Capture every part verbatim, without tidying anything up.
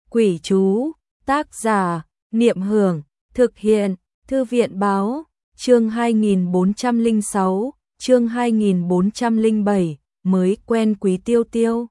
Quỷ chú, tác giả, Niệm Hưởng, thực hiện, Thư viện Báo, chương hai nghìn bốn trăm lẻ sáu, chương hai nghìn bốn trăm lẻ bảy, mới quen Quý Tiêu Tiêu.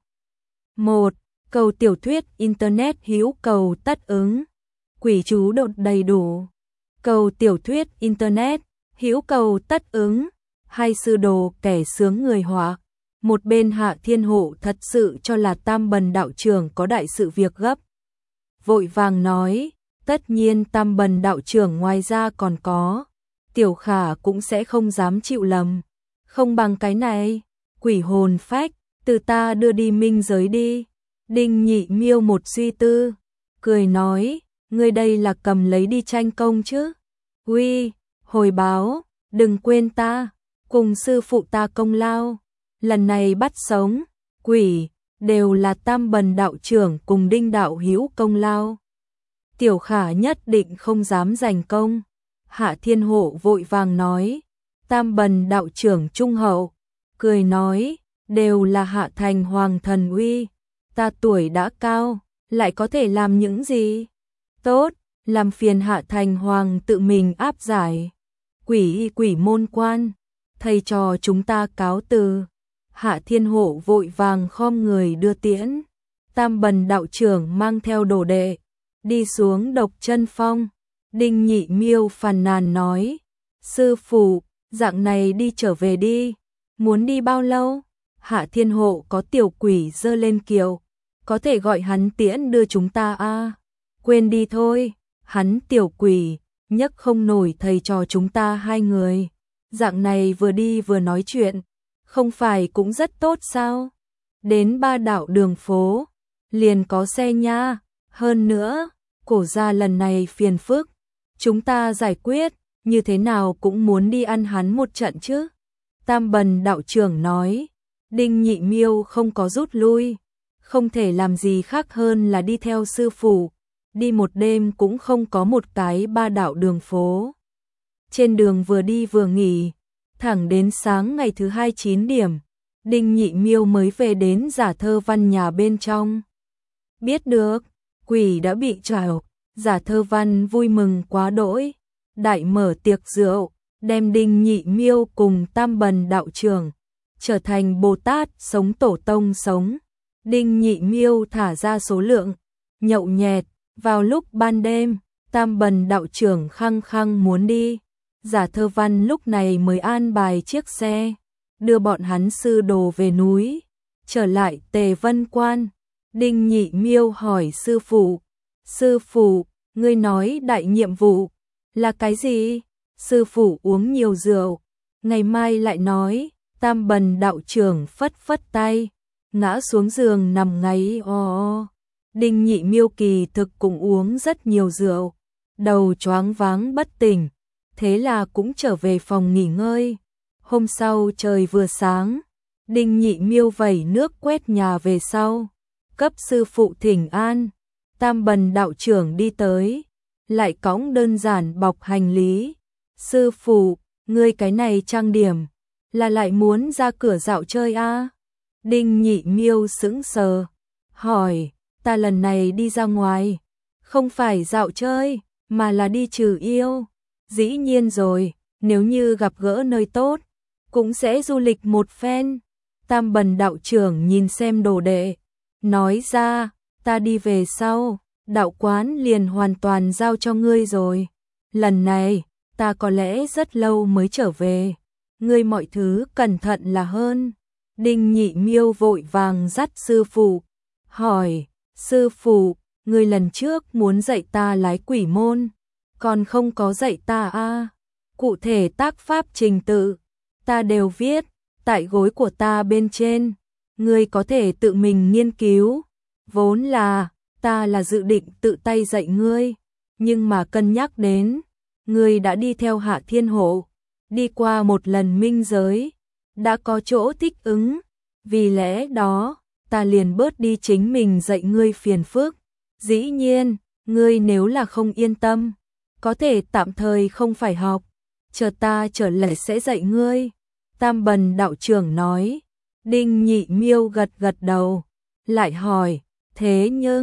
một. Cầu tiểu thuyết Internet hữu cầu tất ứng. Quỷ chú đột đầy đủ. Cầu tiểu thuyết Internet, hữu cầu tất ứng. Hai sư đồ kẻ sướng người họa. Một bên Hạ Thiên Hộ thật sự cho là Tam Bần đạo trưởng có đại sự việc gấp. Vội vàng nói, tất nhiên Tam Bần đạo trưởng ngoài ra còn có. Tiểu Khả cũng sẽ không dám chịu lầm. Không bằng cái này, quỷ hồn phách, từ ta đưa đi minh giới đi. Đinh Nhị Miêu một suy tư, cười nói, ngươi đây là cầm lấy đi tranh công chứ. Uy, hồi báo, đừng quên ta, cùng sư phụ ta công lao. Lần này bắt sống, quỷ, đều là Tam Bần đạo trưởng cùng Đinh đạo hữu công lao. Tiểu Khả nhất định không dám giành công. Hạ Thiên Hộ vội vàng nói, Tam Bần đạo trưởng trung hậu, cười nói, đều là Hạ Thành Hoàng thần uy. Ta tuổi đã cao, lại có thể làm những gì? Tốt, làm phiền Hạ Thành Hoàng tự mình áp giải. Quỷ quỷ môn quan, thầy trò chúng ta cáo từ. Hạ Thiên Hộ vội vàng khom người đưa tiễn. Tam Bần đạo trưởng mang theo đồ đệ, đi xuống Độc Chân Phong. Đinh Nhị Miêu phàn nàn nói, sư phụ, dạng này đi trở về đi. Muốn đi bao lâu? Hạ Thiên Hộ có tiểu quỷ giơ lên kiệu, có thể gọi hắn tiễn đưa chúng ta a. À? Quên đi thôi, hắn tiểu quỷ, nhấc không nổi thầy trò chúng ta hai người. Dạng này vừa đi vừa nói chuyện, không phải cũng rất tốt sao? Đến Ba Đạo đường phố, liền có xe nha. Hơn nữa, cổ gia lần này phiền phức, chúng ta giải quyết, như thế nào cũng muốn đi ăn hắn một trận chứ. Tam Bần đạo trưởng nói, Đinh Nhị Miêu không có rút lui, không thể làm gì khác hơn là đi theo sư phụ, đi một đêm cũng không có một cái Ba Đạo đường phố. Trên đường vừa đi vừa nghỉ, thẳng đến sáng ngày thứ hai chín điểm, Đinh Nhị Miêu mới về đến Giả Thơ Văn nhà bên trong. Biết được, quỷ đã bị trảo, Giả Thơ Văn vui mừng quá đỗi, đại mở tiệc rượu, đem Đinh Nhị Miêu cùng Tam Bần đạo trưởng trở thành Bồ Tát sống tổ tông sống. Đinh Nhị Miêu thả ra số lượng, nhậu nhẹt, vào lúc ban đêm, Tam Bần đạo trưởng khăng khăng muốn đi. Giả Thơ Văn lúc này mới an bài chiếc xe, đưa bọn hắn sư đồ về núi, trở lại Tề Vân Quan. Đinh Nhị Miêu hỏi sư phụ, sư phụ, ngươi nói đại nhiệm vụ là cái gì? Sư phụ uống nhiều rượu, ngày mai lại nói. Tam Bần đạo trưởng phất phất tay, ngã xuống giường nằm ngáy o o. Đinh Nhị Miêu kỳ thực cũng uống rất nhiều rượu, đầu choáng váng bất tỉnh, thế là cũng trở về phòng nghỉ ngơi. Hôm sau trời vừa sáng, Đinh Nhị Miêu vẩy nước quét nhà về sau, cấp sư phụ thỉnh an. Tam Bần đạo trưởng đi tới, lại cõng đơn giản bọc hành lý. Sư phụ, ngươi cái này trang điểm, là lại muốn ra cửa dạo chơi a? À? Đinh Nhị Miêu sững sờ, hỏi, ta lần này đi ra ngoài, không phải dạo chơi, mà là đi trừ yêu. Dĩ nhiên rồi, nếu như gặp gỡ nơi tốt, cũng sẽ du lịch một phen. Tam Bần đạo trưởng nhìn xem đồ đệ, nói ra, ta đi về sau, đạo quán liền hoàn toàn giao cho ngươi rồi. Lần này, ta có lẽ rất lâu mới trở về, ngươi mọi thứ cẩn thận là hơn. Đinh Nhị Miêu vội vàng dắt sư phụ, hỏi, sư phụ, ngươi lần trước muốn dạy ta lái quỷ môn, còn không có dạy ta a? À? Cụ thể tác pháp trình tự, ta đều viết tại gối của ta bên trên, ngươi có thể tự mình nghiên cứu. Vốn là, ta là dự định tự tay dạy ngươi, nhưng mà cân nhắc đến, ngươi đã đi theo Hạ Thiên Hộ, đi qua một lần minh giới, đã có chỗ thích ứng, vì lẽ đó, ta liền bớt đi chính mình dạy ngươi phiền phức. Dĩ nhiên, ngươi nếu là không yên tâm, có thể tạm thời không phải học, chờ ta trở lại sẽ dạy ngươi. Tam Bần đạo trưởng nói. Đinh Nhị Miêu gật gật đầu, lại hỏi, thế nhưng,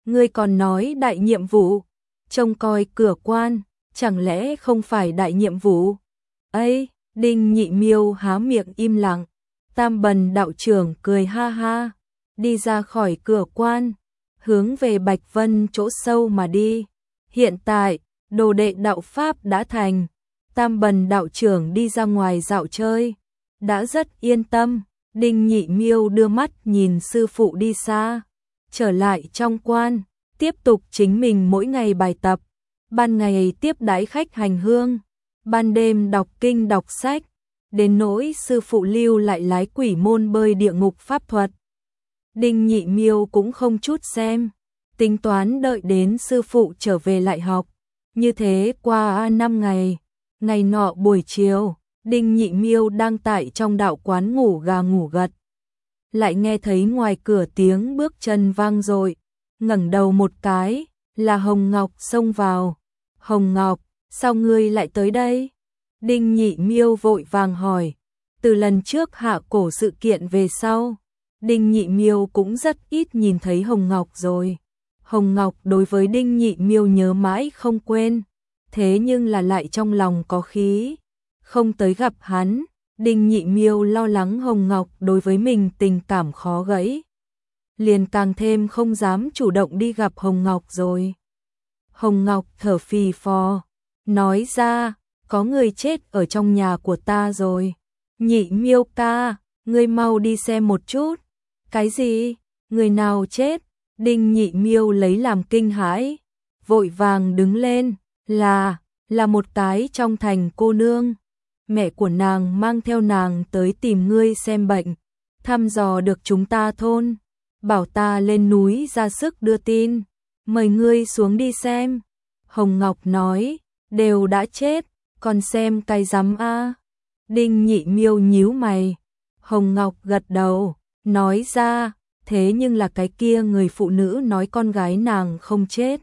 ngươi còn nói đại nhiệm vụ, trông coi cửa quan, chẳng lẽ không phải đại nhiệm vụ? Ấy, Đinh Nhị Miêu há miệng im lặng, Tam Bần đạo trưởng cười ha ha, đi ra khỏi cửa quan, hướng về Bạch Vân chỗ sâu mà đi. Hiện tại, đồ đệ đạo Pháp đã thành, Tam Bần đạo trưởng đi ra ngoài dạo chơi, đã rất yên tâm. Đinh Nhị Miêu đưa mắt nhìn sư phụ đi xa, trở lại trong quan, tiếp tục chính mình mỗi ngày bài tập, ban ngày tiếp đãi khách hành hương, ban đêm đọc kinh đọc sách, đến nỗi sư phụ lưu lại lái quỷ môn bơi địa ngục pháp thuật. Đinh Nhị Miêu cũng không chút xem, tính toán đợi đến sư phụ trở về lại học. Như thế qua năm ngày, ngày nọ buổi chiều, Đinh Nhị Miêu đang tại trong đạo quán ngủ gà ngủ gật. Lại nghe thấy ngoài cửa tiếng bước chân vang dội, ngẩng đầu một cái, là Hồng Ngọc xông vào. Hồng Ngọc, sao ngươi lại tới đây? Đinh Nhị Miêu vội vàng hỏi. Từ lần trước hạ cổ sự kiện về sau, Đinh Nhị Miêu cũng rất ít nhìn thấy Hồng Ngọc rồi. Hồng Ngọc đối với Đinh Nhị Miêu nhớ mãi không quên, thế nhưng là lại trong lòng có khí, không tới gặp hắn. Đinh Nhị Miêu lo lắng Hồng Ngọc đối với mình tình cảm khó gãy, liền càng thêm không dám chủ động đi gặp Hồng Ngọc rồi. Hồng Ngọc thở phì phò, nói ra, có người chết ở trong nhà của ta rồi. Nhị Miêu ca, ngươi mau đi xem một chút. Cái gì? Người nào chết? Đinh Nhị Miêu lấy làm kinh hãi, vội vàng đứng lên, là, là một cái trong thành cô nương. Mẹ của nàng mang theo nàng tới tìm ngươi xem bệnh, thăm dò được chúng ta thôn, bảo ta lên núi ra sức đưa tin, mời ngươi xuống đi xem. Hồng Ngọc nói, đều đã chết, còn xem cái rắm a. Đinh Nhị Miêu nhíu mày. Hồng Ngọc gật đầu, nói ra, thế nhưng là cái kia người phụ nữ nói con gái nàng không chết,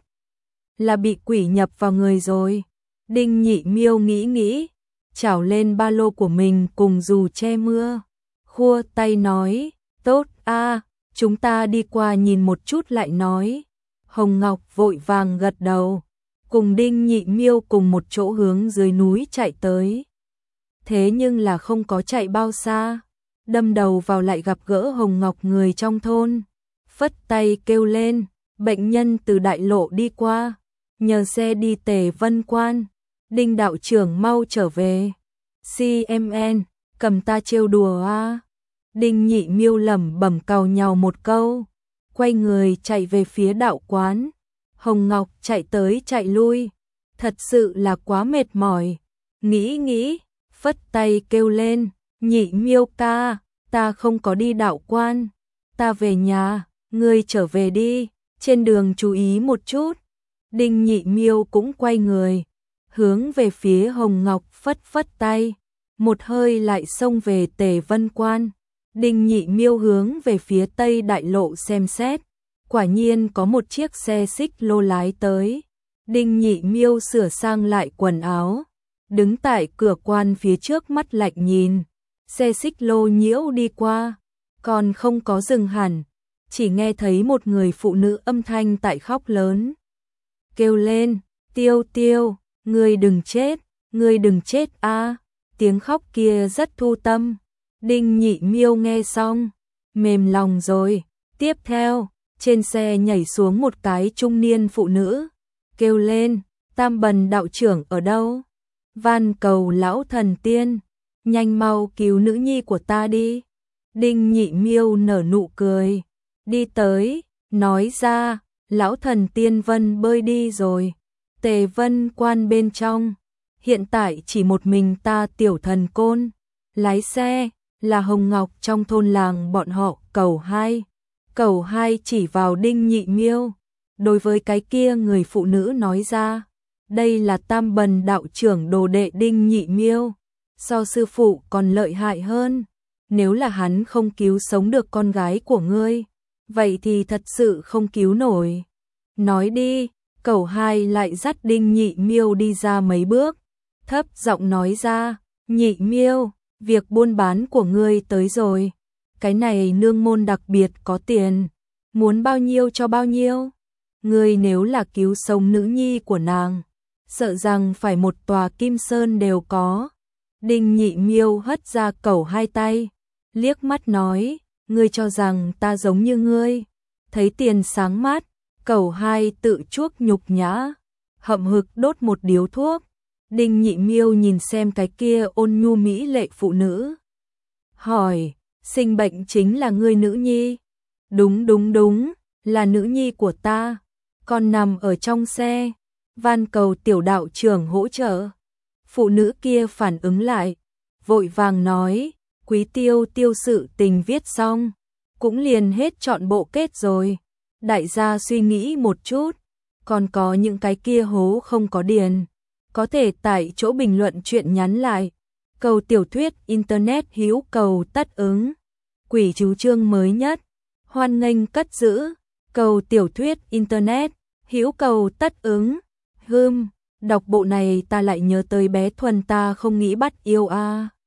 là bị quỷ nhập vào người rồi. Đinh Nhị Miêu nghĩ nghĩ, chảo lên ba lô của mình cùng dù che mưa, khua tay nói, tốt a, chúng ta đi qua nhìn một chút lại nói. Hồng Ngọc vội vàng gật đầu, cùng Đinh Nhị Miêu cùng một chỗ hướng dưới núi chạy tới. Thế nhưng là không có chạy bao xa, đâm đầu vào lại gặp gỡ Hồng Ngọc người trong thôn, phất tay kêu lên, bệnh nhân từ đại lộ đi qua, nhờ xe đi Tề Vân Quan. Đinh đạo trưởng mau trở về. xê em en, cầm ta trêu đùa a. Đinh Nhị Miêu lẩm bẩm càu nhàu một câu, quay người chạy về phía đạo quán. Hồng Ngọc chạy tới chạy lui, thật sự là quá mệt mỏi. Nghĩ nghĩ, phất tay kêu lên, Nhị Miêu ca, ta không có đi đạo quan, ta về nhà, ngươi trở về đi, trên đường chú ý một chút. Đinh Nhị Miêu cũng quay người, hướng về phía Hồng Ngọc phất phất tay, một hơi lại xông về Tề Vân Quan. Đinh Nhị Miêu hướng về phía Tây Đại Lộ xem xét, quả nhiên có một chiếc xe xích lô lái tới. Đinh Nhị Miêu sửa sang lại quần áo, đứng tại cửa quan phía trước mắt lạnh nhìn, xe xích lô nhiễu đi qua, còn không có dừng hẳn, chỉ nghe thấy một người phụ nữ âm thanh tại khóc lớn, kêu lên, Tiêu Tiêu, ngươi đừng chết, ngươi đừng chết a. Tiếng khóc kia rất thu tâm. Đinh Nhị Miêu nghe xong, mềm lòng rồi. Tiếp theo, trên xe nhảy xuống một cái trung niên phụ nữ, kêu lên, Tam Bần đạo trưởng ở đâu? Van cầu lão thần tiên, nhanh mau cứu nữ nhi của ta đi. Đinh Nhị Miêu nở nụ cười, đi tới, nói ra, lão thần tiên Vân bơi đi rồi. Tề Vân Quan bên trong, hiện tại chỉ một mình ta tiểu thần côn, lái xe, là Hồng Ngọc trong thôn làng bọn họ. Cầu hai, cầu hai chỉ vào Đinh Nhị Miêu, đối với cái kia người phụ nữ nói ra, đây là Tam Bần đạo trưởng đồ đệ Đinh Nhị Miêu, so sư phụ còn lợi hại hơn, nếu là hắn không cứu sống được con gái của ngươi, vậy thì thật sự không cứu nổi. Nói đi. Cầu hai lại dắt Đinh Nhị Miêu đi ra mấy bước, thấp giọng nói ra, Nhị Miêu, việc buôn bán của ngươi tới rồi, cái này nương môn đặc biệt có tiền, muốn bao nhiêu cho bao nhiêu. ngươi nếu là cứu sống nữ nhi của nàng, sợ rằng phải một tòa kim sơn đều có. Đinh Nhị Miêu hất ra cẩu hai tay, liếc mắt nói, ngươi cho rằng ta giống như ngươi, thấy tiền sáng mát. Cẩu hai tự chuốc nhục nhã, hậm hực đốt một điếu thuốc. Đinh Nhị Miêu nhìn xem cái kia ôn nhu mỹ lệ phụ nữ, hỏi, sinh bệnh chính là ngươi nữ nhi? Đúng đúng đúng, là nữ nhi của ta, con nằm ở trong xe, van cầu tiểu đạo trưởng hỗ trợ. Phụ nữ kia phản ứng lại, vội vàng nói, Quý Tiêu tiêu sự tình viết xong, cũng liền hết trọn bộ kết rồi. Đại gia suy nghĩ một chút, còn có những cái kia hố không có điền, có thể tại chỗ bình luận chuyện nhắn lại. Cầu tiểu thuyết internet hữu cầu tất ứng. Quỷ chú chương mới nhất, hoan nghênh cất giữ. Cầu tiểu thuyết internet hữu cầu tất ứng. Hừm, đọc bộ này ta lại nhớ tới bé Thuần ta không nghĩ bắt yêu a. À.